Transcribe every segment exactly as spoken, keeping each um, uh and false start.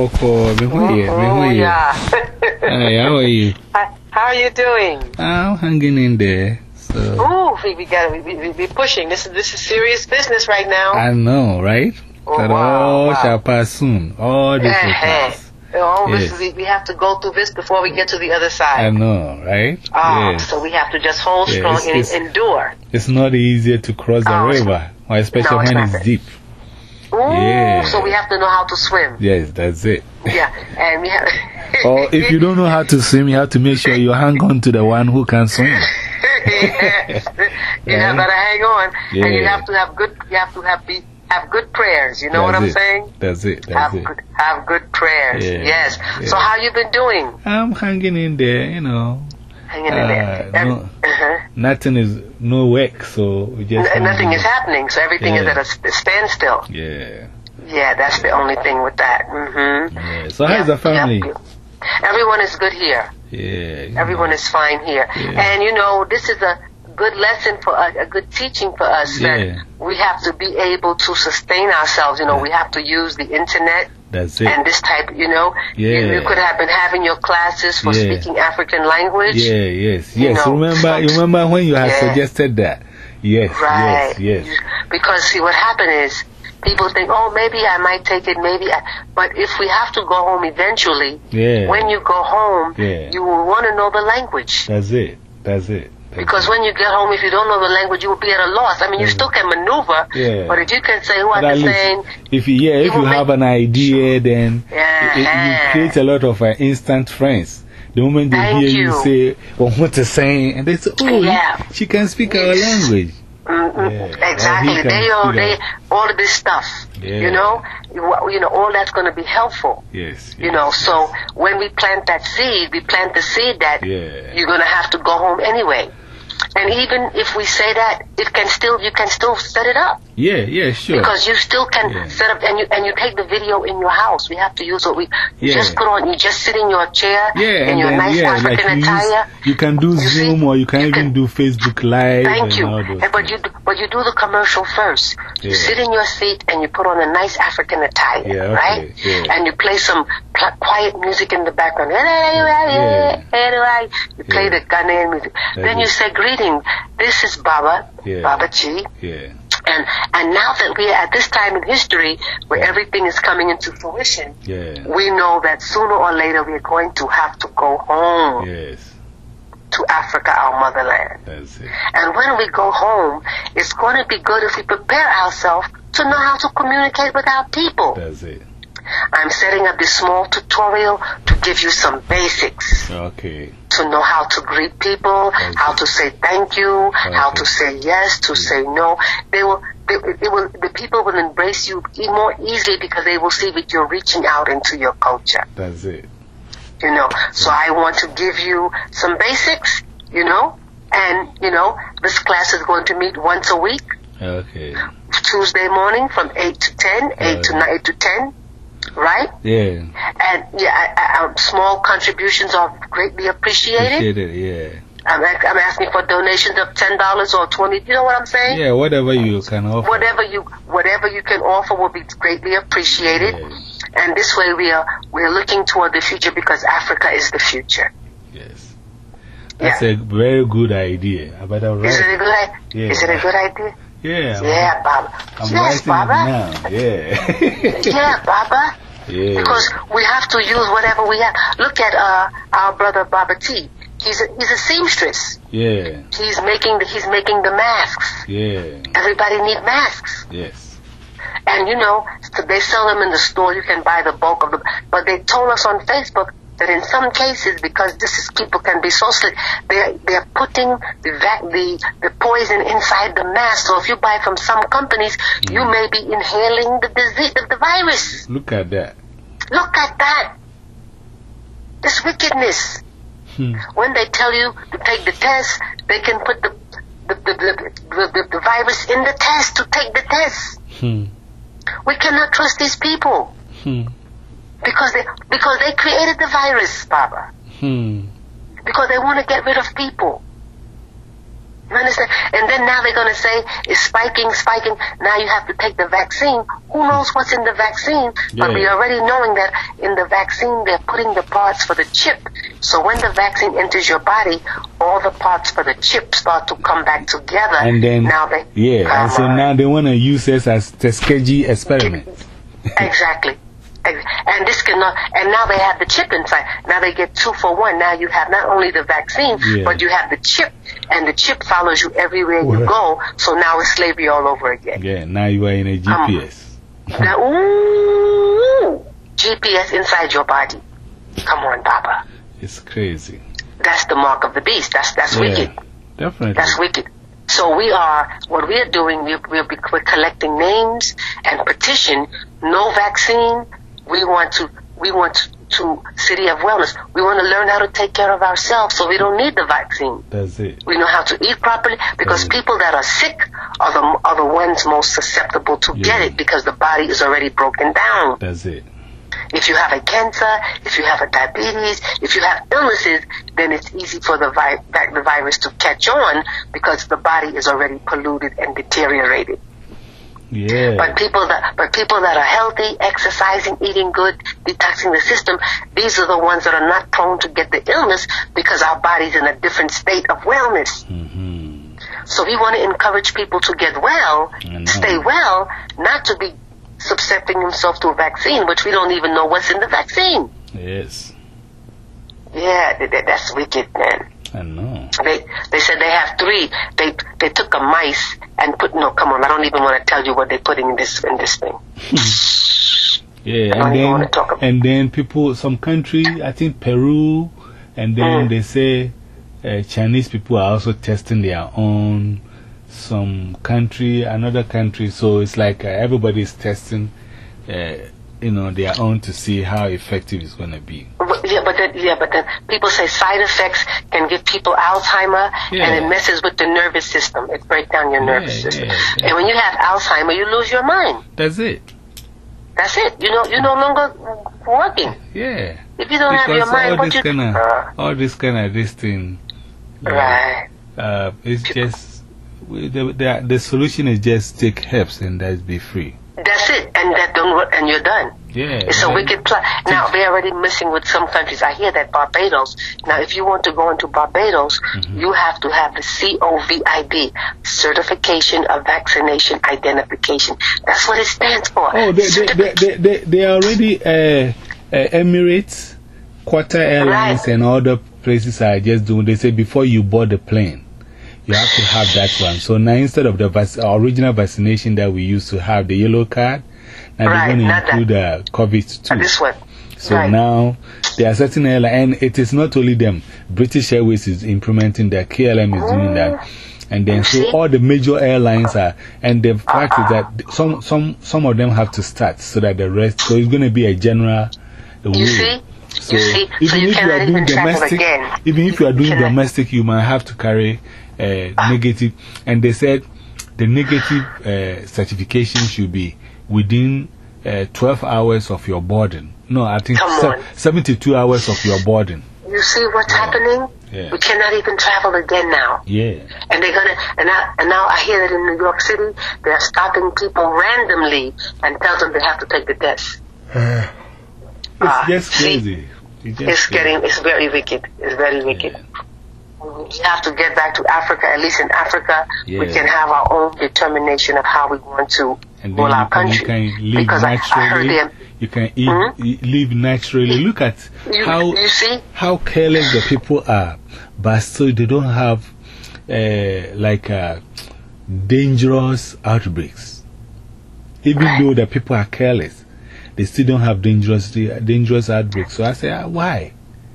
Coco, yeah. Hi, how are you? Hi, how are you doing? I'm hanging in there. So. Ooh, we, we got we, we, we pushing. This is this is serious business right now. I know, right? Oh, but wow, all wow. shall pass soon. All this will pass. Oh, yes. this is, we have to go through this before we get to the other side. I know, right? Oh, yes. So we have to just hold yeah, strong it's, and it's, endure. It's not easier to cross the oh, river, especially no, it's when it's not. deep. Ooh, yeah. So we have to know how to swim. Yes, that's it. Yeah, and we have. Or if you don't know how to swim, you have to make sure you hang on to the one who can swim. yes. You yeah. have to hang on, yeah. and you have to have good. You have to have be have good prayers. You know that's what I'm it. saying? That's it. That's have it. Good, have good prayers. Yeah. Yes. Yeah. So how you been doing? I'm hanging in there. You know. Hanging in uh, there. No, uh-huh. Nothing is no work, so we just. N nothing is happening, so everything yeah. is at a st standstill. Yeah. Yeah, that's the only thing with that. Mm-hmm. Yeah. So how's the family? Yeah. Everyone is good here. Yeah. Everyone is fine here. Yeah. And you know, this is a good lesson for us, a good teaching for us yeah. that we have to be able to sustain ourselves. You know, yeah. we have to use the internet. That's it. And this type, you know, yeah. you, you could have been having your classes for yeah. speaking African language. Yeah, yes, yes. You know, remember, you remember when you had yeah. suggested that? Yes, right. yes, yes. Because see, what happened is, people think, oh, maybe I might take it, maybe I, but if we have to go home eventually, yeah. when you go home, yeah. you will want to know the language. That's it, that's it. That's because it. when you get home, if you don't know the language, you will be at a loss. I mean, that's you still can maneuver, yeah. but if you can say what I'm saying. If you, yeah, if you have an idea, then yeah. it, it, you create a lot of uh, instant friends. The moment they Thank hear you. you say, well, what to say, and they say, oh, yeah. she can speak our language. Mm-hmm. Yeah. Exactly. They all, they, all of this stuff, yeah. you know, you, you know, all that's going to be helpful. Yes, yes. You know, so when we plant that seed, we plant the seed that yeah. you're going to have to go home anyway. And even if we say that, it can still, you can still set it up. Yeah, yeah, sure. Because you still can yeah. set up, and you and you take the video in your house. We have to use what we you yeah. just put on. You just sit in your chair yeah, in your then, nice yeah, African like you attire. Use, you can do you Zoom see? or you can you even can, do Facebook Live. Thank you. And all those and, but you but you do the commercial first. Yeah. You sit in your seat and you put on a nice African attire, yeah, okay. right? Yeah. And you play some quiet music in the background. Yeah. You play yeah. the Ghanaian music. That's then you it. say, "Greeting. This is Baba, yeah. Baba Chi." Yeah. And and now that we are at this time in history where everything is coming into fruition, yeah. we know that sooner or later we are going to have to go home yes. to Africa, our motherland. That's it. And when we go home, it's going to be good if we prepare ourselves to know how to communicate with our people. That's it. I'm setting up this small tutorial to give you some basics. Okay. To know how to greet people, That's how it. to say thank you, okay. how to say yes, to yeah. say no. They will, they, it will, the people will embrace you more easily because they will see that you're reaching out into your culture. That's it. You know, so I want to give you some basics, you know, and, you know, this class is going to meet once a week. Okay. Tuesday morning from eight to ten, eight to nine, eight to ten. Right? Yeah. And yeah, I, I, um, small contributions are greatly appreciated. Appreciated, yeah. I'm, I'm asking for donations of ten dollars or twenty. You know what I'm saying? Yeah, whatever you can offer. Whatever you, whatever you can offer will be greatly appreciated. Yes. And this way, we are we are looking toward the future because Africa is the future. Yes. That's yeah. a very good idea. But I'm right. Is it a good idea? Yeah. Is it a good idea? Yeah. Yeah, Baba. I'm yes, Baba. Now. Yeah. yeah, Baba. Yeah. Because we have to use whatever we have. Look at uh, our brother Baba T. He's a, he's a seamstress. Yeah. He's making the he's making the masks. Yeah. Everybody need masks. Yes. And you know, they sell them in the store. You can buy the bulk of them. But they told us on Facebook that in some cases, because this is people can be so slick, they they're putting the vac, the the poison inside the mask. So if you buy from some companies, mm. you may be inhaling the disease, the, the virus. Look at that. Look at that. This wickedness. Hmm. When they tell you to take the test, they can put the the the, the, the, the, the virus in the test to take the test. Hmm. We cannot trust these people. Hmm. Because they because they created the virus, Baba. Hmm. Because they want to get rid of people. You understand? And then now they're going to say it's spiking, spiking. Now you have to take the vaccine. Who knows what's in the vaccine? But Yeah. we already knowing that in the vaccine they're putting the parts for the chip. So when the vaccine enters your body, all the parts for the chip start to come back together. And then, now they yeah, and so come on. now they want to use this as Tuskegee experiment. Exactly. Ex- And this cannot, and now they have the chip inside. Now they get two for one. Now you have not only the vaccine, Yeah. but you have the chip, and the chip follows you everywhere you go. So now it's slavery all over again. Yeah, now you are in a G P S. Now, ooh, G P S inside your body. Come on, Baba. It's crazy. That's the mark of the beast. That's that's Yeah, wicked. definitely. That's wicked. So we are, what we are doing, we're, we're, we're collecting names and petition, no vaccine. We want to, we want to, to City of Wellness. We want to learn how to take care of ourselves so we don't need the vaccine. That's it. We know how to eat properly because Mm. people that are sick are the, are the ones most susceptible to Yeah. get it because the body is already broken down. That's it. If you have a cancer, if you have a diabetes, if you have illnesses, then it's easy for the, vi- the virus to catch on because the body is already polluted and deteriorated. Yeah. But people that, but people that are healthy, exercising, eating good, detoxing the system, these are the ones that are not prone to get the illness because our body's in a different state of wellness. Mm-hmm. So we want to encourage people to get well, I know. stay well, not to be subjecting themselves to a vaccine, which we don't even know what's in the vaccine. Yes. Yeah, that, that- that's wicked, man. I know. They they said they have three. They they took a mice and put no. Come on, I don't even want to tell you what they're putting in this in this thing. Yeah, I don't and even wanna then, talk about- and then people, some country, I think Peru, and then Mm. they say uh, Chinese people are also testing their own, some country, another country. So it's like uh, everybody is testing, uh, you know, their own to see how effective it's going to be. But- Yeah, but then, yeah, but then people say side effects can give people Alzheimer, Yeah. and it messes with the nervous system. It breaks down your nervous Yeah, system. yeah, yeah. And when you have Alzheimer, you lose your mind. That's it. That's it. You know, you're no longer working. Yeah. If you don't have your Because mind, all what this you kind of, uh, all this kind of this thing, uh, right? uh, it's just, we- the, the, the solution is just take herbs and that's be free. That's it, and that don't work, and you're done. Yeah. It's a right. wicked plot. Now, they're already missing with some countries. I hear that Barbados. Now, if you want to go into Barbados, Mm-hmm. you have to have the COVID, Certification of Vaccination Identification. That's what it stands for. Oh, they, they, they, they, they, they are already, uh, uh, Emirates, Qatar Airlines, Right. and other places are just doing, they say before you board the plane, you have to have that one. So now instead of the vac original vaccination that we used to have, the yellow card, now Right, they're going not to include the COVID too. Uh, this one. So Right. now there are certain airlines, and it is not only them. British Airways is implementing that, K L M is doing that. And then so See? all the major airlines are, and the fact is that some, some, some of them have to start so that the rest, so it's going to be a general rule. You see? So You see? even So you if you cannot are doing even travel domestic, again. even if you are doing cannot. domestic, you might have to carry uh, negative. And they said the negative uh, certification should be within uh, twelve hours of your boarding. No, I think Come se on. seventy-two hours of your boarding. You see what's happening? Yeah. We cannot even travel again now. Yeah. And they're gonna, and now, and now I hear that in New York City, they're stopping people randomly and tell them they have to take the test. It's Ah, just see? crazy. It's, just It's crazy. getting, it's very wicked. It's very wicked. We have to get back to Africa. At least in Africa, we Yeah. can have our own determination of how we want to And rule then our you can, you country. can live because I, I heard naturally. them. You can eat, Mhm. eat- live naturally. Look at You, how you see? how careless the people are, but still they don't have uh, like uh, dangerous outbreaks. Even though the people are careless, they still don't have dangerous dangerous outbreaks. So I say, ah, why?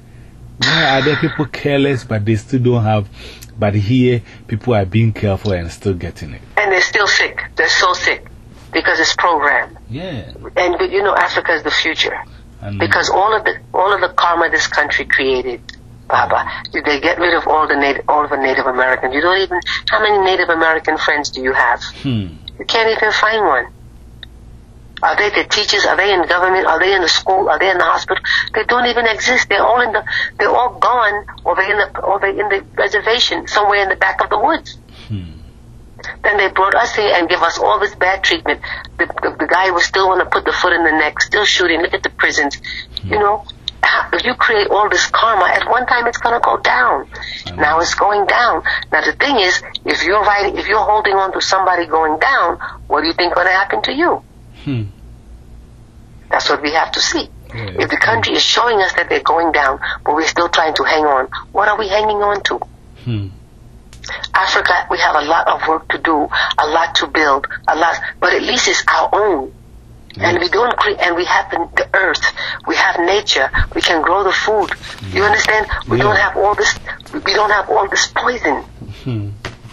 Why are there people careless, but they still don't have? But here, people are being careful and still getting it. And they're still sick. They're so sick because it's programmed. Yeah. And but you know, Africa is the future. And Because all of the all of the karma this country created, Baba, they get rid of all the native all of the Native Americans. You don't even how many Native American friends do you have? hmm. You can't even find one. Are they the teachers? Are they in government? Are they in the school? Are they in the hospital? They don't even exist. They're all in the they're all gone, or they in the or they in the reservation somewhere in the back of the woods. Then they brought us here and give us all this bad treatment. The, the, the guy was still want to put the foot in the neck, still shooting. Look at the prisons. Mm. You know, if you create all this karma, at one time it's going to go down. Mm. Now it's going down. Now the thing is, if you're writing, if you're holding on to somebody going down, what do you think going to happen to you? Hmm. That's what we have to see. Yeah. If the country is showing us that they're going down, but we're still trying to hang on, what are we hanging on to? Hmm. Africa, we have a lot of work to do, a lot to build, a lot, but at least it's our own. Yes. And we don't create, and we have the, the earth, we have nature, we can grow the food. Mm. You understand? We yeah. don't have all this, we don't have all this poison. Hmm.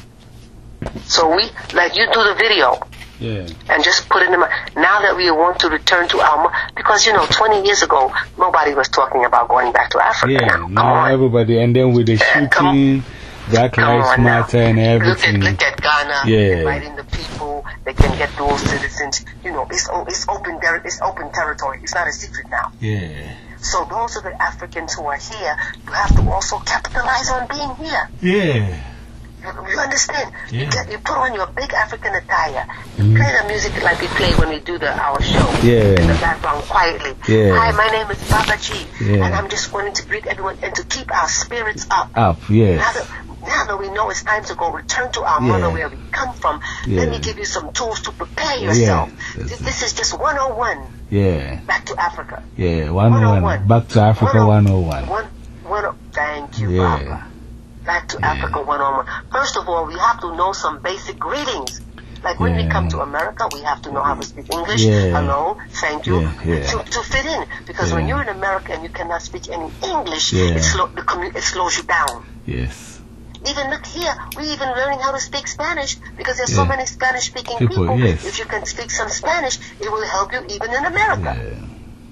So we, like you do the video. Yeah. And just put it in my, now that we want to return to our, because you know, twenty years ago, nobody was talking about going back to Africa. Yeah, now, now everybody, and then with the shooting, Black Lives Matter and everything. Look at, look at Ghana, yeah. inviting the people, they can get dual citizens. You know, it's, it's open ter- it's open territory. It's not a secret now. Yeah. So those are the Africans who are here. You have to also capitalize on being here. Yeah. You, you understand? Yeah. You, get, you put on your big African attire. You mm. play the music like we play when we do the our show. Yeah. In the background, quietly. Yeah. Hi, my name is Baba G. Yeah. And I'm just wanting to greet everyone and to keep our spirits up. Up, yes. Now that, now that we know it's time to go return to our yeah. mother where we come from, yeah. let me give you some tools to prepare yourself. Yeah. This, this is just one oh one. Yeah. Back to Africa. Yeah, one oh one. Back to Africa one oh one. One, one, thank you, yeah. Baba. Back to yeah. Africa one oh one. First of all, we have to know some basic greetings. Like when yeah. we come to America, we have to know how to speak English. Yeah. Hello, thank you. Yeah. Yeah. To, to fit in. Because yeah. when you're in America and you cannot speak any English, yeah. it, slow, the commu- it slows you down. Yes. Even look here, we even learning how to speak Spanish because there's yeah. so many Spanish-speaking people. people yes. If you can speak some Spanish, it will help you even in America. Yeah.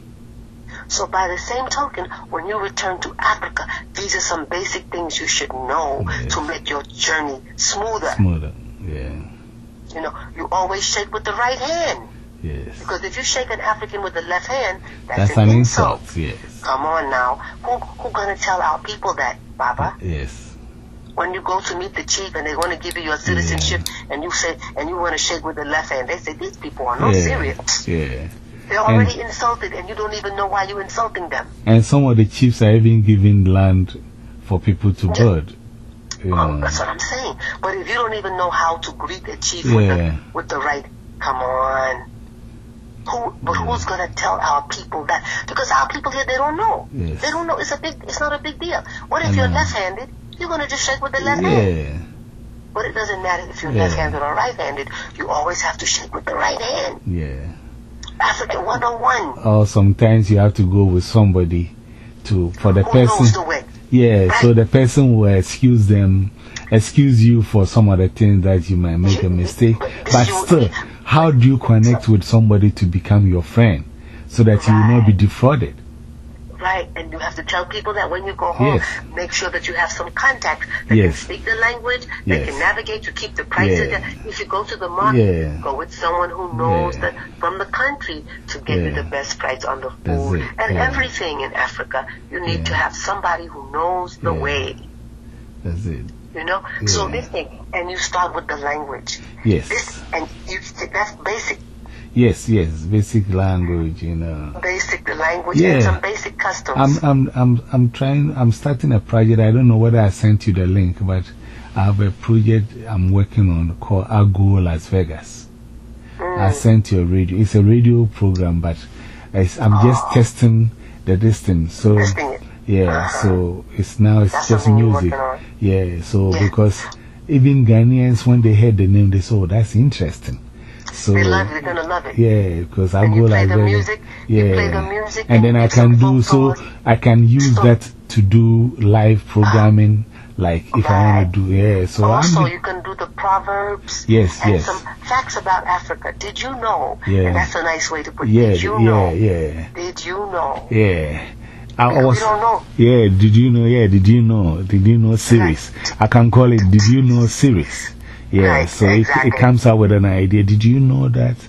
So by the same token, when you return to Africa, these are some basic things you should know yes. to make your journey smoother. Smoother, yeah. You know, you always shake with the right hand. Yes. Because if you shake an African with the left hand, that's, that's an, an insult. insult. Yes. Come on now. Who who gonna tell our people that, Baba? Yes. When you go to meet the chief and they want to give you your citizenship yeah. and you say, and you want to shake with the left hand, they say, these people are not yeah. serious. Yeah. They're already and, insulted and you don't even know why you're insulting them. And some of the chiefs are even giving land for people to yeah. bird. You oh, know. That's what I'm saying. But if you don't even know how to greet a chief yeah. with, the, with the right, come on. Who, but yeah. who's going to tell our people that? Because our people here, they don't know. Yes. They don't know. It's a big. It's not a big deal. What if you're left-handed? You're going to just shake with the left yeah. hand. But it doesn't matter if you're yeah. left-handed or right-handed. You always have to shake with the right hand. Yeah. African one oh one. Or sometimes you have to go with somebody to, for the Who person. knows the way. Yeah, right? so the person will excuse them, excuse you for some of the things that you might make a mistake. But still, how do you connect with somebody to become your friend so that you will not be defrauded? Right, and you have to tell people that when you go home, yes. make sure that you have some contacts that yes. can speak the language, that yes. can navigate to keep the prices. yeah. If you go to the market, yeah. go with someone who knows yeah. that from the country to give yeah. you the best price on the food and yeah. everything in Africa. You need yeah. to have somebody who knows the yeah. way. That's it. You know, yeah. so this thing, and you start with the language. Yes. This, and you, that's basic. Yes, yes, basic language, you know. Basic the language yeah. and some basic customs. I'm, I'm, I'm, I'm trying, I'm starting a project. I don't know whether I sent you the link, but I have a project I'm working on called Ago Las Vegas. Mm. I sent you a radio. It's a radio program, but it's, I'm oh. just testing the distance. So, testing it. yeah, uh-huh. so it's now it's That's just music. Yeah, so yeah. because even Ghanaians, when they heard the name, they said, oh, that's interesting. So, they love it, they're gonna love it. Yeah, because I and go you play like the that. Music, yeah. You play the music. And, and then I can do, so I can use so, that to do live programming, like if right. I want to do, yeah. So also, I'm, you can do the proverbs. Yes, and yes. some facts about Africa. Did you know? Yeah. And that's a nice way to put it. Yeah, Did you yeah, know? yeah. Did you know? Yeah. I because was, we don't know. Yeah, did you know? Yeah, did you know? Did you know series? Right. I can call it, did you know series? Yeah, right, so exactly. it, it comes out with an idea. Did you know that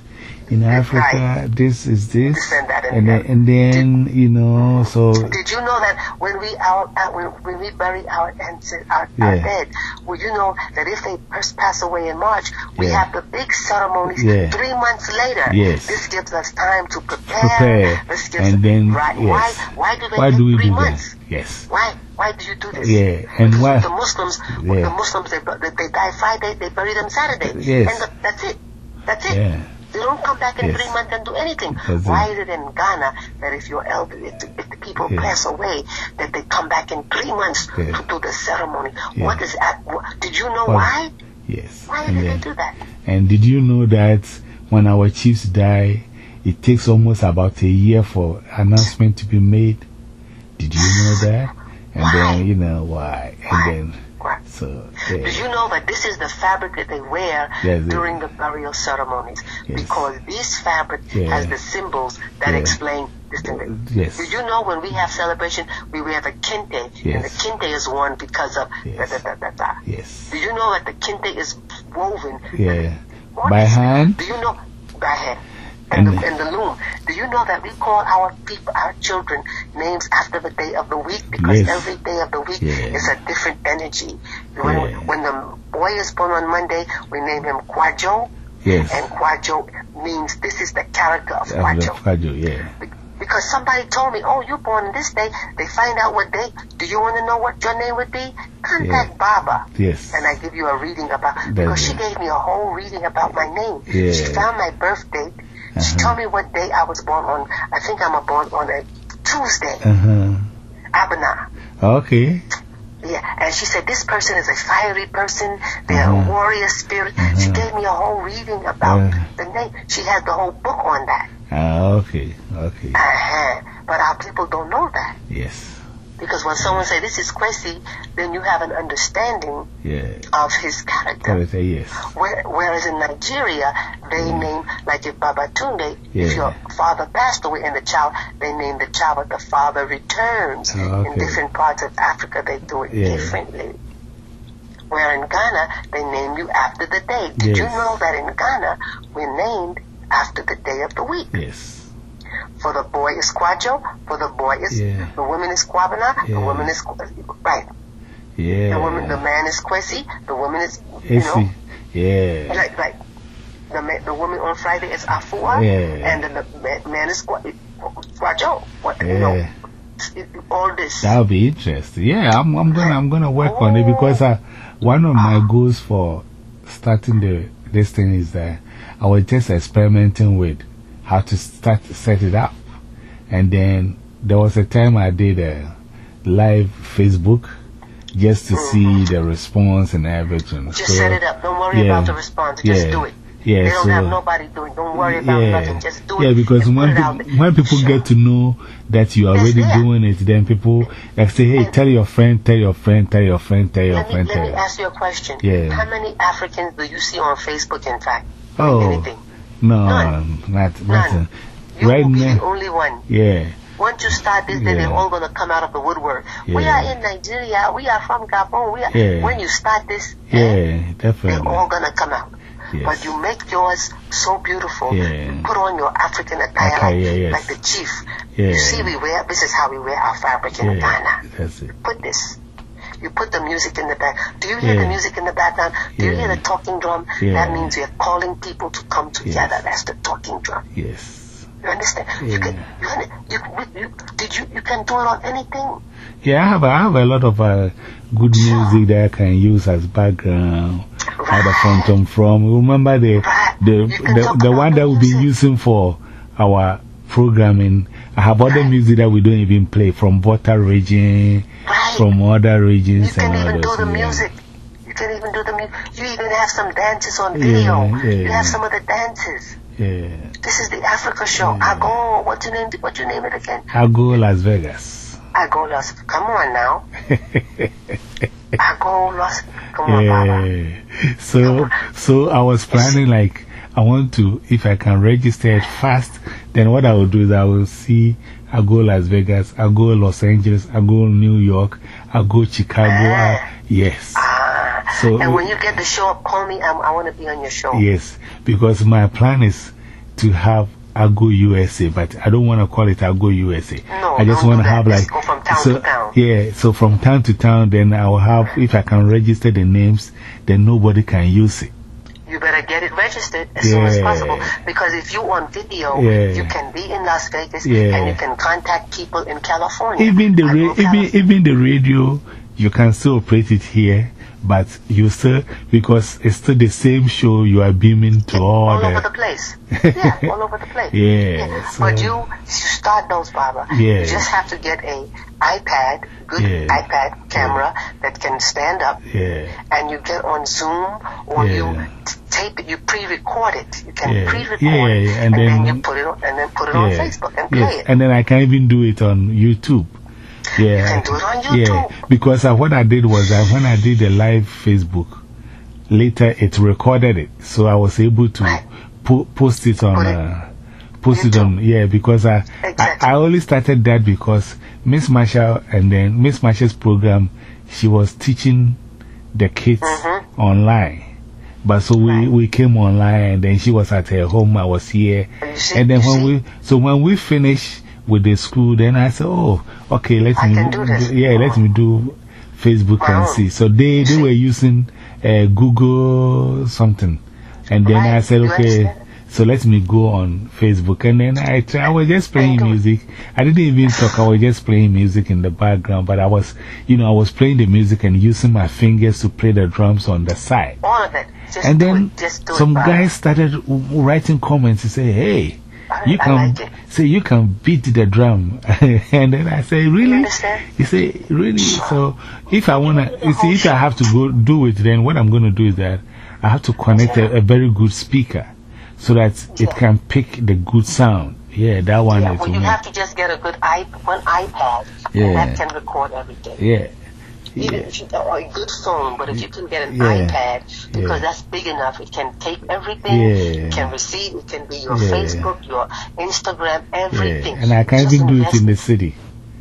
in Africa, right. this is this, This and that and and then, that. and then Did- you know, so Did you know that when we our, uh, when, when we bury our ancestors, our, our Yeah. dead, well, you know that if they first pass away in March, we Yeah. have the big ceremonies Yeah. three months later. Yes. This gives us time to prepare. prepare, This gives and then right. yes. Why? Why do they Why take do we three do months? that? Yes. Why? Why do you do this? Yeah, and Because why- the Muslims, Yeah. the Muslims, they, they, they die Friday, they bury them Saturday. Yes. And the, that's it. That's it. Yeah. They don't come back in Yes. three months and do anything. That's Why it. is it in Ghana that if your elder, if the, if the people Yeah. pass away, that they come back in three months Yeah. to do the ceremony? Yeah. What is that? What, did you know Well, why? Yes. Why And did then- they do that? And did you know that when our chiefs die, it takes almost about a year for announcement to be made? Did you know that? And Why? then, you know, why? And Why? then, Why? so, Did yeah. you know that this is the fabric that they wear Yes, it- during the burial ceremonies? Yes. Because this fabric Yeah. has the symbols that Yeah. explain this thing. Yes. Did you know when we have celebration, we wear the kente, and the Yes. kente is worn because of Yes. da da da da da. Yes. Do you know that the kente is woven? Yeah. What By is- hand? Do you know by hand? And, And- the, and the loom. Do you know that we call our people, our children, names after the day of the week? Because Yes. every day of the week Yeah. is a different energy. When, Yeah. when the boy is born on Monday, we name him Kwajo. Yes. And Kwajo means this is the character of Of the Kwajo. Kwajo, yeah. Be- Because somebody told me, oh, you're born this day. They find out what day. Do you want to know what your name would be? Contact Yeah. Baba. Yes. And I give you a reading about, That's because she it. gave me a whole reading about my name. Yeah. She found my birth date. She Uh-huh. told me what day I was born on. I think I'm a born on a Tuesday. Uh huh. Abana. Okay. Yeah, and she said this person is a fiery person. They're Uh-huh. a warrior spirit. She Uh-huh. gave me a whole reading about Uh. the name. She had the whole book on that. Ah, okay. Okay. Uh-huh. But our people don't know that. Yes. Because when someone say this is Kwesi, then you have an understanding Yeah. of his character. Character, yes. Where, whereas in Nigeria, they name, like if Babatunde, Yeah. if your father passed away and the child, they name the child, but the father returns. Oh, okay. In different parts of Africa, they do it Yeah. differently. Where in Ghana, they name you after the day. Did you Yes. know that in Ghana, we're named after the day of the week? Yes. For the boy is Kwajo, for the boy is, Yeah. the woman is Kwabena, the Yeah. woman is, right. Yeah. The woman, the man is Kwesi, the woman is, you know, Esi. Yeah. right, right. The man, the woman on Friday is Afua, Yeah. and then the man, man is Kwa- Kwajo. What, you know, Yeah. it- all this. That'll be interesting. Yeah, I'm, I'm gonna, I'm gonna work on it because I, one of my goals for starting the, this thing is that I was just experimenting with how to start, set it up. And then there was a time I did a live Facebook just to see the response and everything. Just So, set it up. Don't worry yeah, about the response. Just yeah, do it. Yeah, They don't so, have nobody doing. Don't worry about yeah, nothing. Just do yeah, it. because and when, put it out people, there. when people Sure. get to know that you are It's already there. doing it, then people like say, hey, tell your friend, tell your friend, tell your friend, tell your Let me, friend, let tell me your ask you a question. Yeah. How many Africans do you see on Facebook, in fact? Oh, Anything? no, None. not, None. nothing. You Right will be the now, only one. yeah, Once you start this, then Yeah. they're all going to come out of the woodwork. We Yeah. are in Nigeria. We are from Gabon. We are, Yeah. When you start this, eh, yeah, they're definitely. all going to come out. Yes. But you make yours so beautiful. Yeah. You put on your African attire Okay, like, yeah, yes. like the chief. Yeah. You see, we wear, this is how we wear our fabric in Yeah, Ghana. that's it. Put this. You put the music in the back. Do you hear Yeah. the music in the background? Do you Yeah. hear the talking drum? Yeah. That means we are calling people to come together. Yes. That's the talking drum. Yes. You understand? You Yeah. can, you, can- you, you, you, did you, you can do it on anything. Yeah, I have, I have a lot of uh, good music that I can use as background. Where the phone come from. Remember the, Right. the, You can the, talk the about one the that we've been music. using for our programming. I have other Right. music that we don't even play from Volta region, Right. from other regions You can and even do others. the yeah. music. You can even do the music. You even have some dances on video. Yeah, yeah. You have some of the dances. Yeah. This is the Africa show. Yeah. I go, what you name, what you name it again? I go Las Vegas. I go Las, come on now. I go Las, come on, Baba. Yeah. So, so I was planning like, I want to, if I can register it fast, then what I will do is I will see, I go Las Vegas, I go Los Angeles, I go New York, I go Chicago. I, yes. Ah, So, and when you get the show up, call me. I, I want to be on your show. yes, because my plan is to have Ago U S A, but I don't want to call it Ago U S A. No, I just want to have like, go from town so, to town. yeah, so from town to town, then I will have, if I can register the names, then nobody can use it. You better get it registered as yeah. soon as possible. Because if you on video, yeah. you can be in Las Vegas yeah. and you can contact people in California. Even the, ra even, California. even the radio, you can still operate it here, but you still, because it's still the same show, you are beaming to all, all the. All over the place. Yeah, all over the place. Yeah. yeah. So, but you, you start those, Barbara. Yeah. You just have to get a iPad, good yeah. iPad camera yeah. that can stand up. Yeah. And you get on Zoom or yeah. you tape it, you pre-record it. You can yeah. pre-record yeah, it, yeah. and, and then, then you put it on, and then put it yeah. on Facebook and play yeah. it. And then I can even do it on YouTube. Yeah, you can do it on YouTube. Yeah, because uh, what I did was that when I did the live Facebook, later it recorded it, so I was able to right. po post it on, it, uh, post YouTube. it on, yeah, because I, exactly. I, I only started that because Miss Marshall and then Miss Marshall's program, she was teaching the kids mm-hmm. online. But so we, right. we came online and then she was at her home, I was here. See, and then when see? we, so when we finished with the school, then I said, oh, okay, let I me, can do this. yeah, let me do Facebook My and own. see. So they, they were using uh, Google something. And then right. I said, you okay, understand? so let me go on Facebook. And then I, try, I was just playing music. I didn't even talk, I was just playing music in the background. But I was, you know, I was playing the music and using my fingers to play the drums on the side. All of it. Just and do then it. Just do some it, guys started writing comments to say, hey, you I can like say you can beat the drum. And then I say, really? You understand? You say, really? So if I want to, you see, if I have to go do it, then what I'm going to do is that I have to connect a, a very good speaker so that it yeah. can pick the good sound. Yeah, that one yeah, is well, you me. have to just get a good iP one iPad yeah. and that can record everything. Yeah. Even Yeah. if you, or a good phone, but if you can get an yeah. iPad, because yeah. that's big enough, it can tape everything, yeah. it can receive, it can be your yeah. Facebook, your Instagram, everything. Yeah. And I can Just even do invest. it in the city.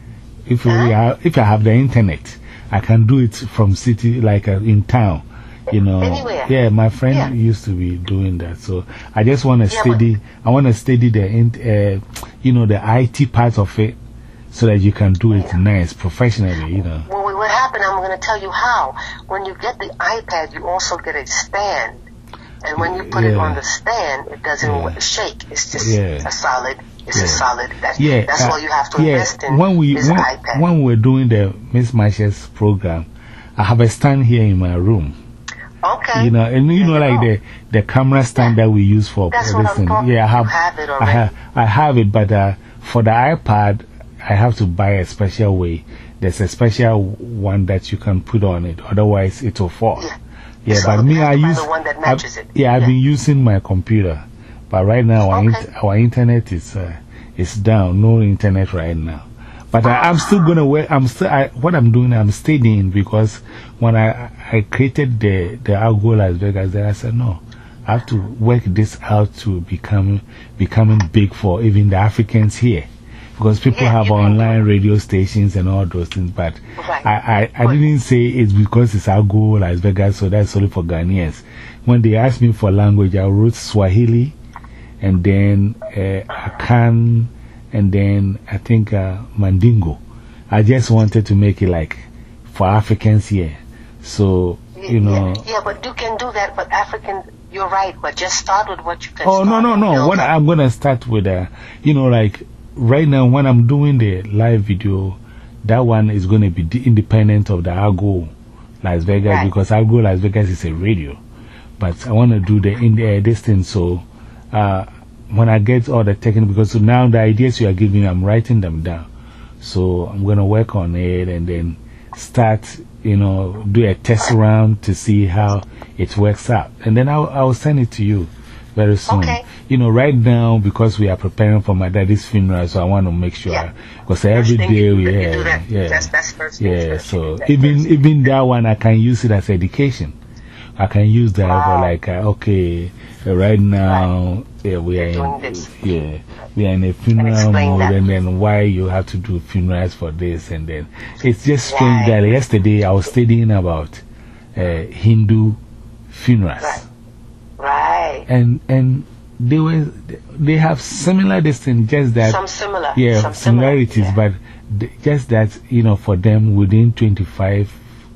If, huh? we have, if I have the internet, I can do it from city, like uh, in town. You know, Anywhere. yeah, my friend yeah. used to be doing that. So I just want to yeah, study, I want to study the, uh, you know, the I T part of it so that you can do it yeah. nice, professionally, you know. Well, what happened, I'm going to tell you how. When you get the iPad, you also get a stand. And when you put yeah. it on the stand, it doesn't yeah. shake. It's just yeah. a solid. It's yeah. a solid. That's, yeah. that's uh, all you have to yeah. invest in when we, is when, iPad. when we were doing the Miss Marshall's program, I have a stand here in my room. Okay. You know, and you know, like the, the camera stand yeah. that we use for That's this what I'm thing. talking Yeah, I have, you have it I, already. ha I have it, but uh, for the iPad, I have to buy a special way. There's a special one that you can put on it, otherwise it will fall. Yeah, yeah so but me, I buy use. the one that matches I, it. yeah, I've yeah. been using my computer, but right now our, okay. in our internet is uh, is down. No internet right now. But I, I'm still gonna work. I'm still, I, what I'm doing, I'm studying because when I, I created the, the Algo Las Vegas, then I said, no, I have to work this out to become, becoming big for even the Africans here. Because people yeah, have online radio stations and all those things, but right. I, I, I didn't say it's because it's Algo Las Vegas, so that's only for Ghanaians. When they asked me for language, I wrote Swahili and then uh, Akan. And then I think uh, Mandingo. I just wanted to make it like for Africans here. So, you know. Yeah, yeah, but you can do that, but African, you're right, but just start with what you can Oh, no, no, no. What I'm going to start with, uh, you know, like right now when I'm doing the live video, that one is going to be independent of the Algo Las Vegas right. because Algo Las Vegas is a radio. But I want to do the in the, uh, this thing, so. Uh, when I get all the technical, because so now the ideas you are giving, I'm writing them down. So I'm going to work on it and then start, you know, do a test round to see how it works out. And then I'll, I'll send it to you very soon. Okay. You know, right now, because we are preparing for my daddy's funeral, so I want to make sure. Yeah. Because every First day we you, yeah, do that. yeah. That's, that's first yeah, first so that even, first. even that one, I can use it as education. I can use that wow. for like, uh, okay, uh, right now, right. yeah, we You're are in, this. yeah, we are in a funeral and mode, that. and then why you have to do funerals for this, and then it's just strange right. that yesterday I was studying about uh, Hindu funerals. Right. Right. And, and they were, they have similar distance, just that. Some similar. Yeah, some similarities, similar, yeah. but th just that, you know, for them, within twenty-five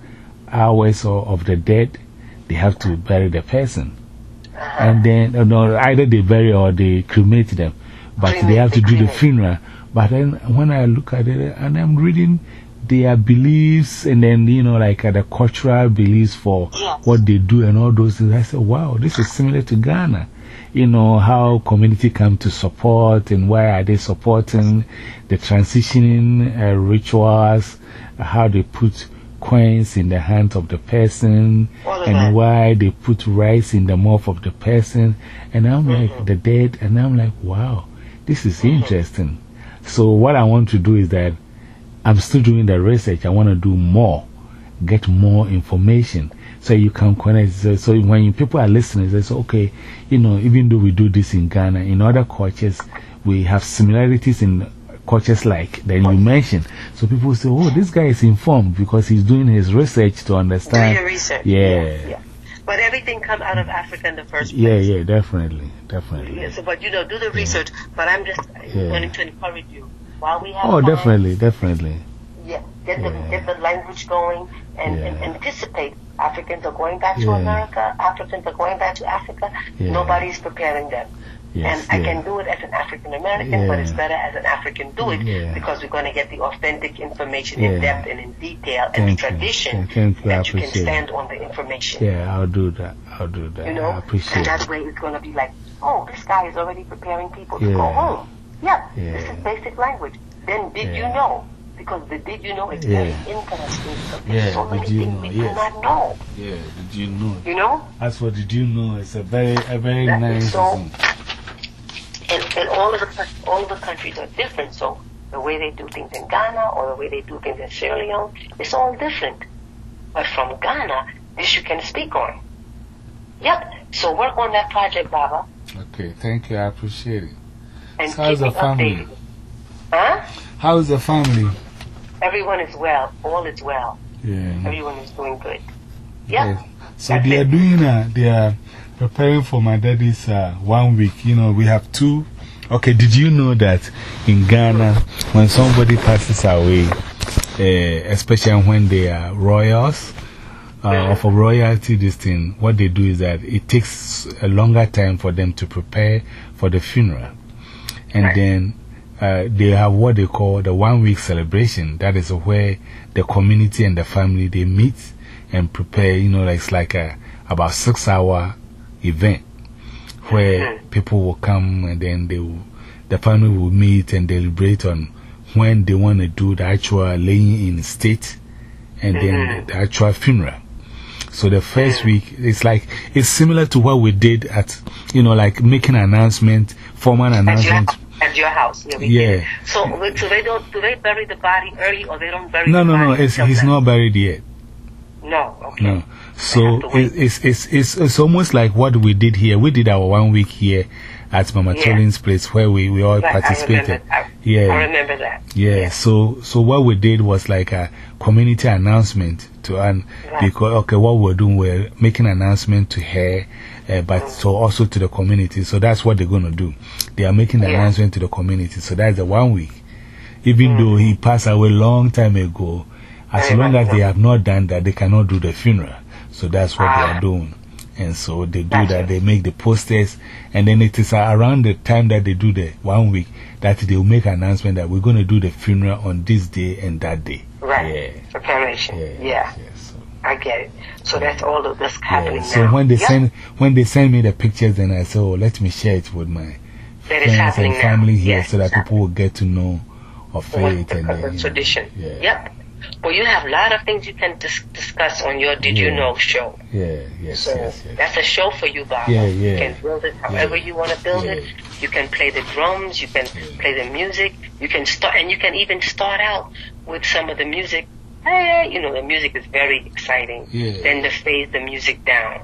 hours or, of the dead, they have to bury the person. Uh-huh. And then, uh, no, either they bury or they cremate them, but cremate, they have to they do cremate. the funeral. But then when I look at it and I'm reading their beliefs and then, you know, like uh, the cultural beliefs for yes. what they do and all those things, I said, wow, this is similar to Ghana. You know, how community come to support and why are they supporting the transitioning uh, rituals, uh, how they put coins in the hands of the person, and that. why they put rice in the mouth of the person. And I'm Mm-hmm. like, the dead, and I'm like, wow, this is Mm-hmm. interesting. So, what I want to do is that I'm still doing the research. I want to do more, get more information. So you can connect. So, so when you, people are listening, they say, okay, you know, even though we do this in Ghana, in other cultures, we have similarities in cultures like that you mentioned. So people say, oh, this guy is informed because he's doing his research to understand. Do your research. Yeah. yeah, yeah. But everything come out of Africa in the first place. Yeah, yeah, definitely, definitely. Yeah, so, but you know, do the research. But I'm just Yeah. wanting to encourage you while we have Oh, time, definitely, definitely. Yeah, get the Yeah. get the language going and, Yeah. and anticipate. Africans are going back to Yeah. America. Africans are going back to Africa. Yeah. Nobody's preparing them. Yes, and I yeah. can do it as an African American, but Yeah. it's better as an African do it Yeah. because we're going to get the authentic information Yeah. in depth and in detail and Thank you. tradition Thank you. I that you can appreciate stand it. on the information. Yeah, I'll do that. I'll do that. You know, I appreciate and it. that way it's going to be like, oh, this guy is already preparing people to Yeah. go home. Yeah, Yeah. this is basic language. Then did you Yeah. know? Because the did you know is Yeah. very interesting. Because Yeah, there's so many did you things know? we Yes. do not know. Yeah, did you know? You know? As for did you know, it's a very, a very That nice. is so- thing. And, and all of the coun- all of the countries are different. So the way they do things in Ghana or the way they do things in Sierra Leone, it's all different. But from Ghana, this you can speak on. Yep. So work on that project, Baba. Okay, thank you. I appreciate it. And So how's keep me the family? updated. Huh? How's the family? Everyone is well. All is well. Yeah. Everyone is doing good. Yep. Okay. So That's they are it. doing, uh, they are preparing for my daddy's uh, one week. You know, we have two. Okay, did you know that in Ghana, when somebody passes away, uh, especially when they are royals, uh, of a royalty, this thing, what they do is that it takes a longer time for them to prepare for the funeral. And Right. then uh, they have what they call the one week celebration. That is where the community and the family, they meet and prepare, you know, like it's like a about six hour event where people will come and then they will, the family will meet and deliberate on when they want to do the actual laying in state and then the actual funeral. So the first week, it's like, it's similar to what we did at, you know, like making an announcement, formal At your, announcement. at your house. Yeah. We Yeah. did. So, so they don't, do they bury the body early or they don't bury No, the no, body? no, it's, until he's then? not buried yet. No. Okay. No. So have to wait. it, it's, it's, it's, it's almost like what we did here. We did our one week here at Mama Yeah. Tolin's place where we, we all Right, I participated. remember, I, Yeah. I remember that. Yeah, so so what we did was like a community announcement to, and Right. because, okay, what we're doing, we're making an announcement to her, uh, but so also to the community. So that's what they're going to do. They are making the Yeah. announcement to the community. So that's the one week. Even though he passed away a long time ago, as Very long much as they so. have not done that, they cannot do the funeral. So that's what they Ah. are doing. And so they do Gotcha. that, they make the posters, and then it is around the time that they do the one week that they will make an announcement that we're going to do the funeral on this day and that day. Right. Yeah. Preparation. Yeah. Yeah. yeah, so, I get it. So that's all of this happening yeah. So now. when they Yep. send when they send me the pictures, then I say, oh, let me share it with my That is friends happening and family now. here, Yes, so that it's people will get to know of What it the, and the then, you know, tradition. Yeah. Yep. Well, you have a lot of things you can dis discuss on your Did You Yeah. Know show. Yeah. Yes. So yes. Yes. that's a show for you, Bob. Yeah, You yeah. can build it however Yeah. you want to build Yeah. it. You can play the drums. You can play the music. You can start, and you can even start out with some of the music. Hey, you know, the music is very exciting. Yeah. Then to fade the music down.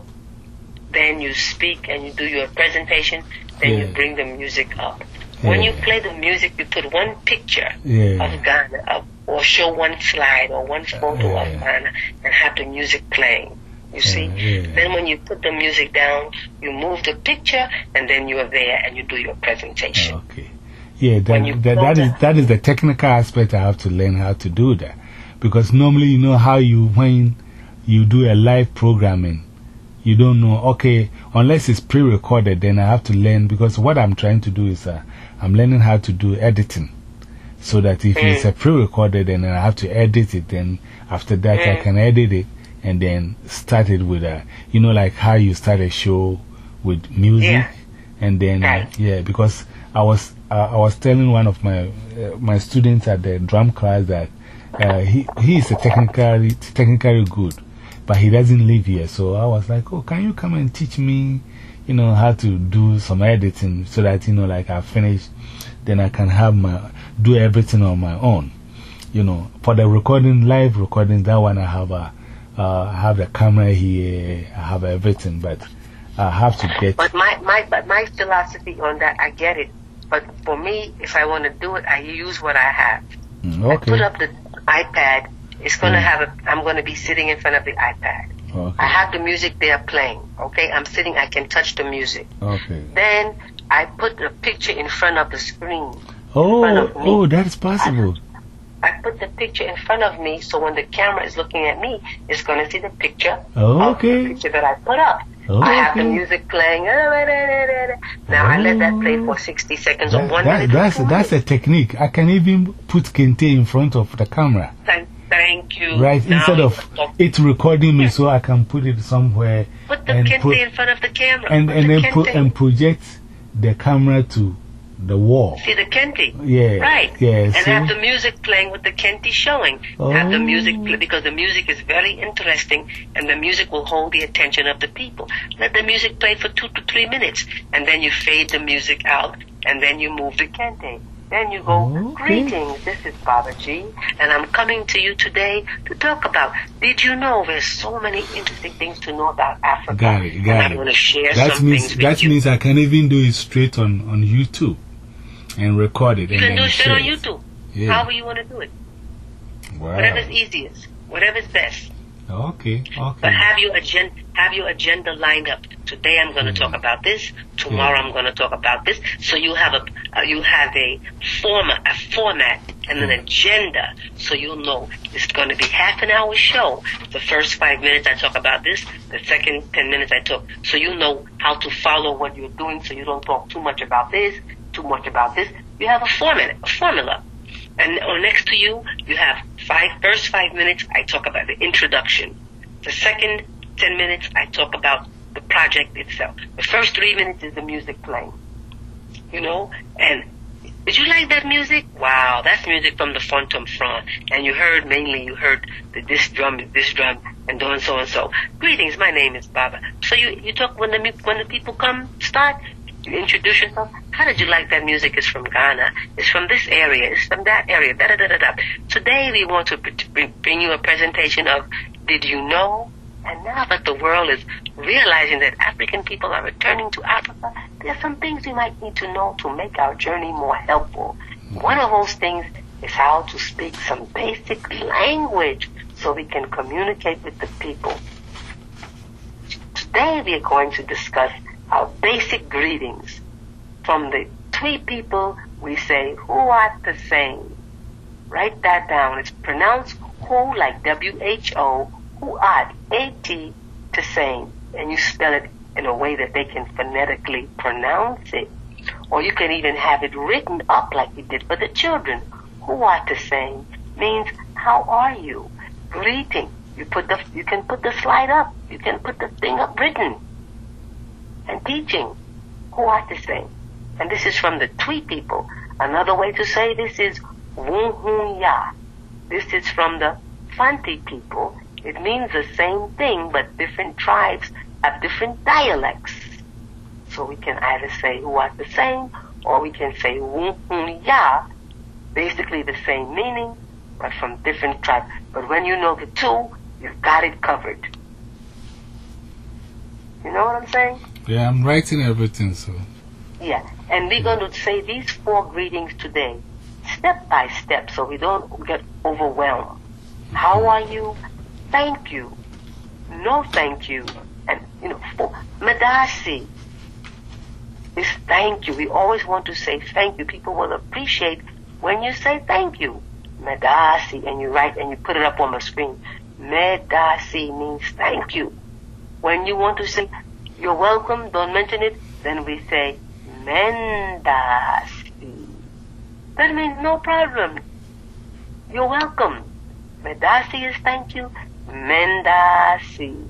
Then you speak and you do your presentation. Then Yeah. you bring the music up. When Yeah. you play the music, you put one picture Yeah. of Ghana up, or show one slide or one photo Yeah. of Ghana and have the music playing. You see? Uh, yeah. Then when you put the music down, you move the picture, and then you're there and you do your presentation. Okay. Yeah, that, that, that, is, that is the technical aspect I have to learn how to do that. Because normally, you know how you, when you do a live programming, you don't know, okay, unless it's pre-recorded, then I have to learn, because what I'm trying to do is uh, I'm learning how to do editing. So that if mm. it's a pre-recorded, then I have to edit it, then after that mm. I can edit it and then start it with a, you know, like how you start a show with music. Yeah. And then, uh, yeah, because I was, uh, I was telling one of my, uh, my students at the drum class that uh, he, he is a technically, technically good, but he doesn't live here. So I was like, oh, can you come and teach me, you know, how to do some editing so that, you know, like I finish, then I can have my, do everything on my own. You know, for the recording, live recording, that one I have a, uh, I have the camera here, I have everything, but I have to get. But my, my, but my philosophy on that, I get it. But for me, if I want to do it, I use what I have. Mm, okay. I put up the iPad. It's going to mm. have a, I'm going to be sitting in front of the iPad. Okay. I have the music there playing. Okay. I'm sitting, I can touch the music. Okay. Then I put the picture in front of the screen. Oh, oh, that's possible. I, I put the picture in front of me, so when the camera is looking at me, it's going to see the picture oh, of okay. the picture that I put up. Oh, I have okay. the music playing. Now oh. I let that play for sixty seconds that, or one that, minute. That's, that's a technique. I can even put Kente in front of the camera. Thank, thank you. Right, now instead of it recording me, so I can put it somewhere. Put the and Kente put, in front of the camera. And, and then put and put project the camera to the wall. See the Kente? Yeah. Right. Yeah, and so have the music playing with the Kente showing. Oh. Have the music play, because the music is very interesting and the music will hold the attention of the people. Let the music play for two to three minutes and then you fade the music out and then you move the Kente. Then you go, okay. Greetings, this is Baba G, and I'm coming to you today to talk about, did you know there's so many interesting things to know about Africa? Got it, got and it. I'm going to share that some means, things with That you. means I can even do it straight on, on YouTube and record it. You and can do it straight on it. YouTube. Yeah. However you want to do it. Wow. Whatever's easiest. Whatever's best. Okay, okay. But have your agenda, have your agenda lined up. Today I'm going to yeah. talk about this. Tomorrow yeah. I'm going to talk about this. So you have a, uh, you have a format, a format and an agenda. So you'll know it's going to be half an hour show. The first five minutes I talk about this. The second ten minutes I talk. So you know how to follow what you're doing. So you don't talk too much about this, too much about this. You have a format, a formula. And or next to you, you have five, first five minutes, I talk about the introduction. The second ten minutes, I talk about the project itself. The first three minutes is the music playing. You know? And did you like that music? Wow, that's music from the Phantom Front. And you heard, mainly you heard the this drum is this drum, and so and so and so. Greetings, my name is Baba. So you, you talk when the, when the people come, start, you introduce yourself. How did you like that music? It's from Ghana. It's from this area. It's from that area. Da da da da da. Today we want to bring you a presentation of Did You Know? And now that the world is realizing that African people are returning to Africa, there are some things we might need to know to make our journey more helpful. One of those things is how to speak some basic language so we can communicate with the people. Today we are going to discuss our basic greetings. From the Twi people, we say, who art the same. Write that down. It's pronounced who like W H O, who art, A T, the same. And you spell it in a way that they can phonetically pronounce it. Or you can even have it written up like you did for the children. Who art the same means, how are you? Greeting. You put the, you can put the slide up. You can put the thing up written. And teaching. Who art the same. And this is from the Twi people. Another way to say this is Wuhunya. This is from the Fanti people. It means the same thing, but different tribes have different dialects. So we can either say who art the same, or we can say Wuhunya, basically the same meaning, but from different tribes. But when you know the two, you've got it covered. You know what I'm saying? Yeah, I'm writing everything, so. Yeah, and we're going to say these four greetings today, step by step, so we don't get overwhelmed. How are you? Thank you. no thank you. And, you know, for Medasi is thank you. We always want to say thank you. People will appreciate when you say thank you. Medasi, and you write and you put it up on the screen. Medasi means thank you. When you want to say you're welcome, don't mention it, then we say Mendasi. That means no problem. You're welcome. Medasi is thank you. Mendasi.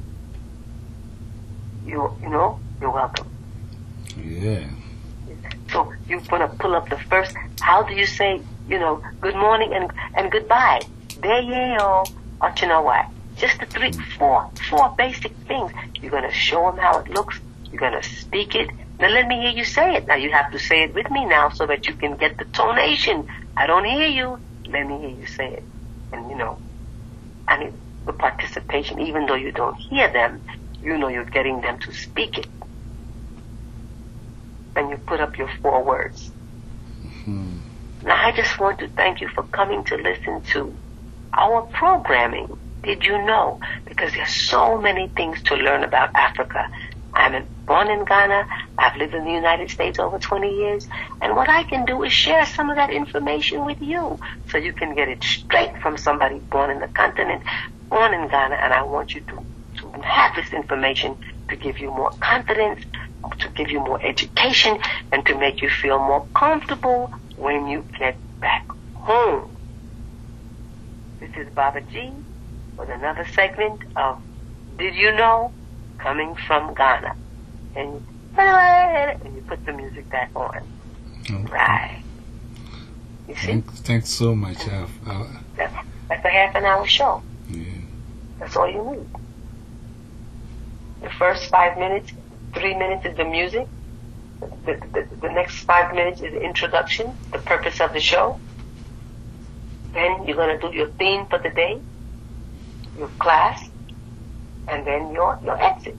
You, you know, you're welcome. Yeah. So you want to pull up the first, how do you say, you know, good morning and, and goodbye? There you go. Or you know what? Just the three, four, four basic things. You're going to show them how it looks. You're going to speak it. Now let me hear you say it. Now you have to say it with me now so that you can get the tonation. I don't hear you. Let me hear you say it. And you know, I mean, the participation, even though you don't hear them, you know you're getting them to speak it. And you put up your four words. Mm-hmm. Now I just want to thank you for coming to listen to our programming. Did you know? Because there's so many things to learn about Africa. I'm in, born in Ghana. I've lived in the United States over twenty years. And what I can do is share some of that information with you so you can get it straight from somebody born in the continent, born in Ghana. And I want you to, to have this information to give you more confidence, to give you more education, and to make you feel more comfortable when you get back home. This is Baba G with another segment of Did You Know? Coming from Ghana. And, and you put the music back on. Okay. Right. You see? Thanks, thanks so much. Uh, uh, that's, that's a half an hour show. Yeah. That's all you need. The first five minutes, three minutes is the music. The, the, the next five minutes is the introduction, the purpose of the show. Then you're going to do your theme for the day, your class, and then your, your exit.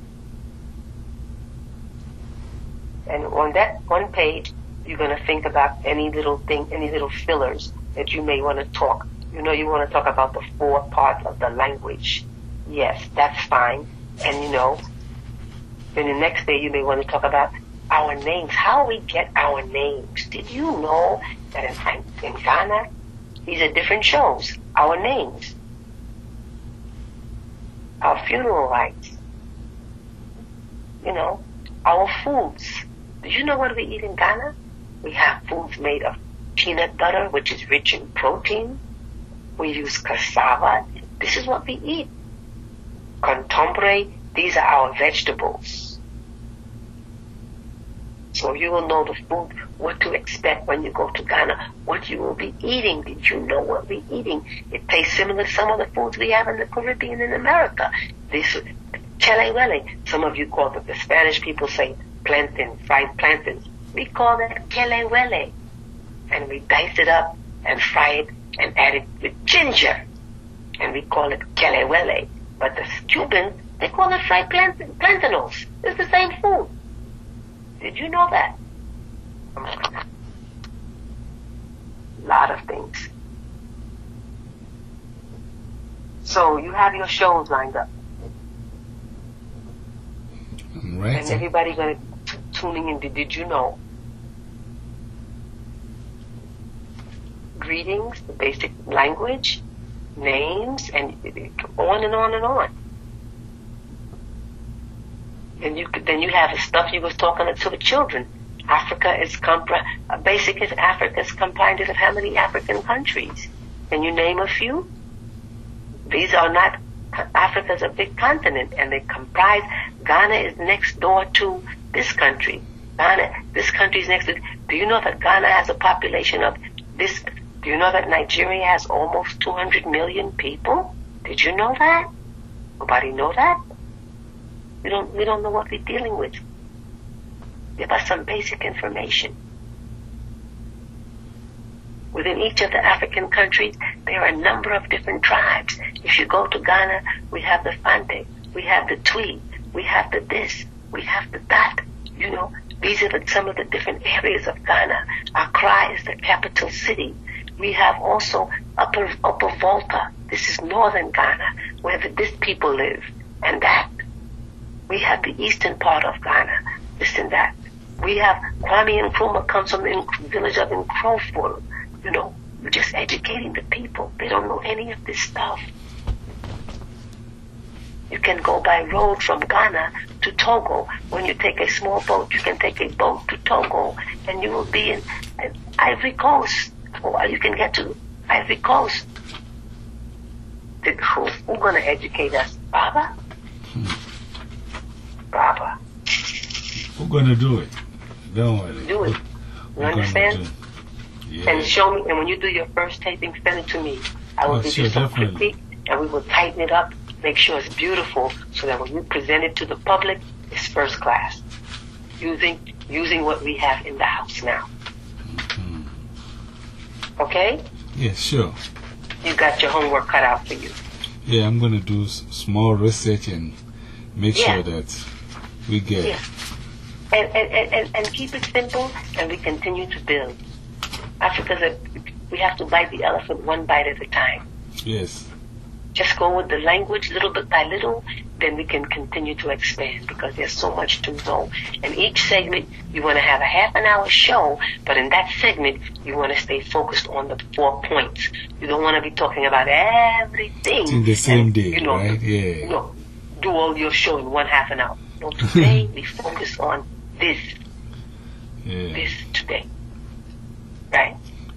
And on that one page, you're going to think about any little thing, any little fillers that you may want to talk. You know, you want to talk about the four parts of the language. Yes, that's fine. And you know, then the next day you may want to talk about our names, how we get our names. Did you know that in, in Ghana, these are different shows, our names, our funeral rites, you know, our foods. Do you know what we eat in Ghana? We have foods made of peanut butter, which is rich in protein. We use cassava. This is what we eat. Contemporary, these are our vegetables. So you will know the food, what to expect when you go to Ghana, what you will be eating. Did you know what we're eating? It tastes similar to some of the foods we have in the Caribbean and America. This kelewele, some of you call it, the Spanish people say plantain, fried plantains. We call that kelewele. And we dice it up and fry it and add it with ginger. And we call it kelewele. But the Cubans, they call it fried plantain, plantanos. It's the same food. Did you know that? A lot of things. So you have your shows lined up. Right. And everybody going to tuning in to Did You Know? Greetings, the basic language, names, and on and on and on. And you then you have the stuff you was talking to the children. Africa is compri- uh, basic is Africa is comprised of how many African countries? Can you name a few? These are not. Africa's a big continent, and they comprise. Ghana is next door to this country. Ghana, this country is next to. Do you know that Ghana has a population of this? Do you know that Nigeria has almost two hundred million people? Did you know that? Nobody know that? We don't, we don't know what we're dealing with. Give us some basic information. Within each of the African countries, there are a number of different tribes. If you go to Ghana, we have the Fante, we have the Twi, we have the this, we have the that. You know, these are the, some of the different areas of Ghana. Accra is the capital city. We have also Upper, Upper Volta. This is northern Ghana, where the, this people live. and that. We have the eastern part of Ghana, this and that. We have Kwame Nkrumah comes from the village of Nkroful. You know, we're just educating the people. They don't know any of this stuff. You can go by road from Ghana to Togo. When you take a small boat, you can take a boat to Togo, and you will be in Ivory Coast, or you can get to Ivory Coast. Who, who's going to educate us? Baba? Hmm. Baba. Who's going to do it? Don't worry. Do it. You understand? Yeah. And show me, and when you do your first taping, send it to me. I will oh, give sure, you some definitely. critique, and we will tighten it up, make sure it's beautiful, so that when you present it to the public, it's first class. Using using what we have in the house now. Mm-hmm. Okay? Yeah, sure. You got your homework cut out for you. Yeah, I'm going to do s small research and make yeah. sure that we get yeah. and, and, and, and keep it simple, and we continue to build. Africa's a, we have to bite the elephant one bite at a time. Yes. Just go with the language little bit by little, then we can continue to expand, because there's so much to know. And each segment, you want to have a half an hour show, but in that segment, you want to stay focused on the four points. You don't want to be talking about everything. In the same and, day, you know, right? Yeah. You know, do all your show in one half an hour. No, today we focus on this. Yeah. This today. Right?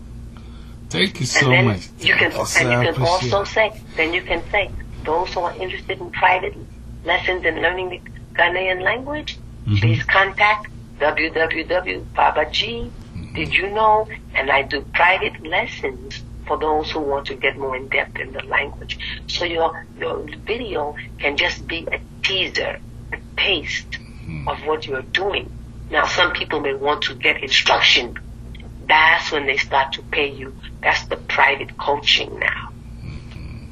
Thank you so and then much. You can, Yes, and you I can also it. say, then you can say, those who are interested in private lessons and learning the Ghanaian language, mm-hmm. please contact w w w dot baba g did you know? And I do private lessons for those who want to get more in depth in the language. So your your video can just be a teaser, a taste mm-hmm. of what you're doing. Now, some people may want to get instruction. That's when they start to pay you. That's the private coaching now. Mm-hmm.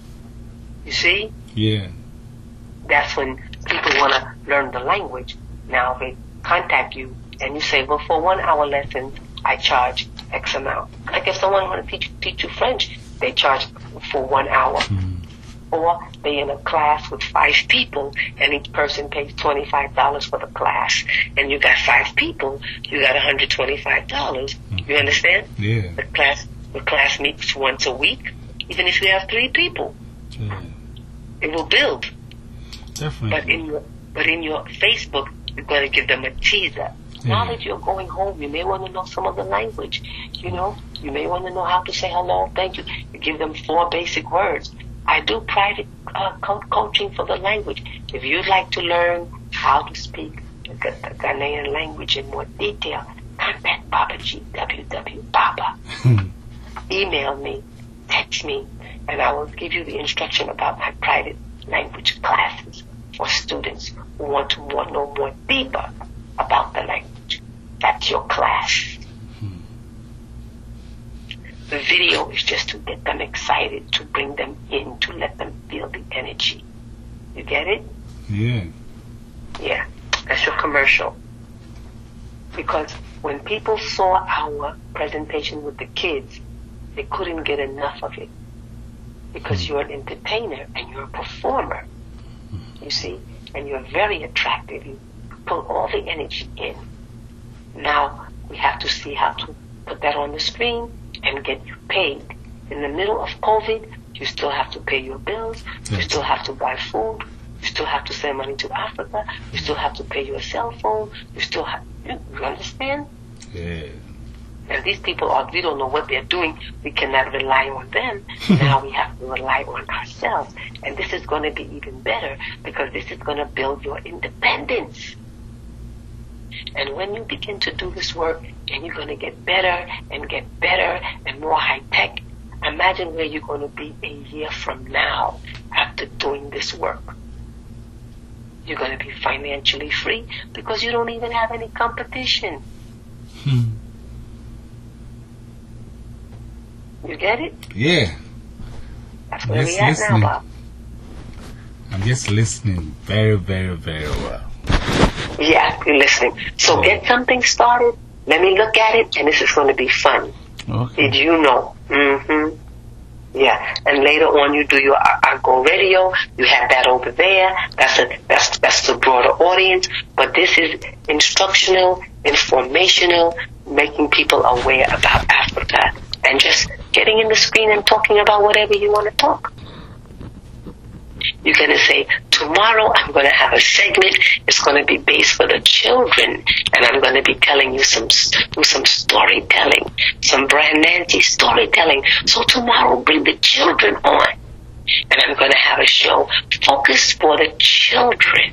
You see? Yeah. That's when people want to learn the language. Now they contact you and you say, well, for one hour lessons, I charge X amount. Like if someone want to teach, teach you French, they charge for one hour. Mm-hmm. Or they in a class with five people and each person pays twenty-five dollars for the class. And you got five people, you got one hundred twenty-five dollars. Mm-hmm. You understand? Yeah. The class, the class meets once a week, even if you have three people. Yeah. It will build. Definitely. But in your, but in your Facebook, you're going to give them a teaser. Yeah. Now that you're going home, you may want to know some of the language. You know, you may want to know how to say hello, thank you. You give them four basic words. I do private uh, co- coaching for the language. If you'd like to learn how to speak the, the Ghanaian language in more detail, contact Baba G, w w w dot baba. Email me, text me, and I will give you the instruction about my private language classes for students who want to more, know more deeper about the language. That's your class. The video is just to get them excited, to bring them in, to let them feel the energy. You get it? Yeah. Yeah. That's your commercial. Because when people saw our presentation with the kids, they couldn't get enough of it. Because mm. you're an entertainer and you're a performer. Mm. You see? And you're very attractive. You pull all the energy in. Now we have to see how to put that on the screen and get you paid. In the middle of COVID, you still have to pay your bills, you still have to buy food, you still have to send money to Africa, you still have to pay your cell phone, you still have, you, you understand? Yeah. And these people are, we don't know what they're doing, we cannot rely on them, now we have to rely on ourselves. And this is going to be even better, because this is going to build your independence. And when you begin to do this work, and you're going to get better and get better and more high tech, imagine where you're going to be a year from now after doing this work. You're going to be financially free because you don't even have any competition. Hmm. You get it? Yeah. That's where Just we at listening. now, Bob. I'm just listening very, very, very well. Yeah, you're listening. So get something started. Let me look at it, and this is going to be fun. Okay. Did you know? Mm-hmm. Yeah, and later on you do your Argo Radio. You have that over there. That's a that's that's the broader audience. But this is instructional, informational, making people aware about Africa, and just getting in the screen and talking about whatever you want to talk. You're going to say, tomorrow I'm going to have a segment. It's going to be based for the children. And I'm going to be telling you some some storytelling, some Brian Nancy storytelling. So tomorrow bring the children on. And I'm going to have a show focused for the children.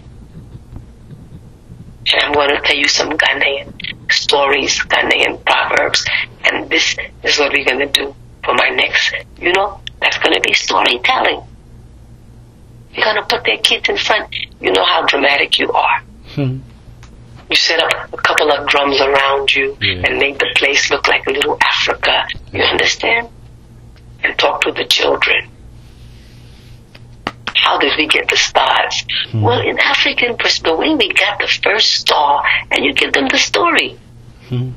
And I'm going to tell you some Ghanaian stories, Ghanaian proverbs. And this is what we're going to do for my next, you know, that's going to be storytelling. You're going to put their kids in front. You know how dramatic you are. Hmm. You set up a couple of drums around you yeah. and make the place look like a little Africa. You yeah. understand? And talk to the children. How did we get the stars? Hmm. Well, in African perspective, the way we got the first star, and you give them the story. Hmm.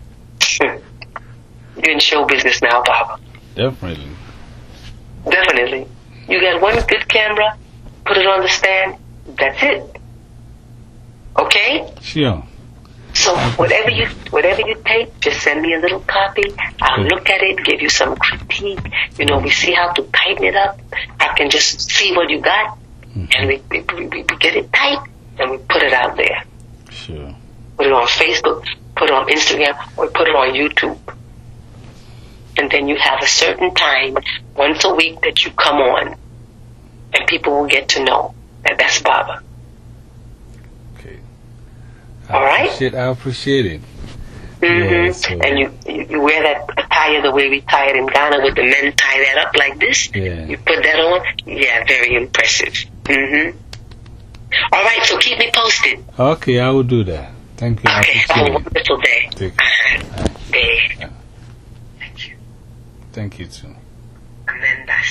You're in show business now, Baba. Definitely. Definitely. You got one good camera, put it on the stand, that's it. Okay? Sure. So whatever you whatever you take, just send me a little copy. I'll okay. look at it, give you some critique. You know, we see how to tighten it up. I can just see what you got, mm-hmm. and we, we, we, we get it tight, and we put it out there. Sure. Put it on Facebook, put it on Instagram, or put it on YouTube. And then you have a certain time, once a week, that you come on, and people will get to know that that's Baba. Okay. I All right? Appreciate, I appreciate it. Mm-hmm. Yeah, so and you, you wear that attire the way we tie it in Ghana, with the men tie that up like this. Yeah. You put that on. Yeah, very impressive. Mm-hmm. All right, so keep me posted. Okay, I will do that. Thank you. Okay, have a wonderful day. Take care. Uh-huh. Day. Yeah. Thank you too. Amanda.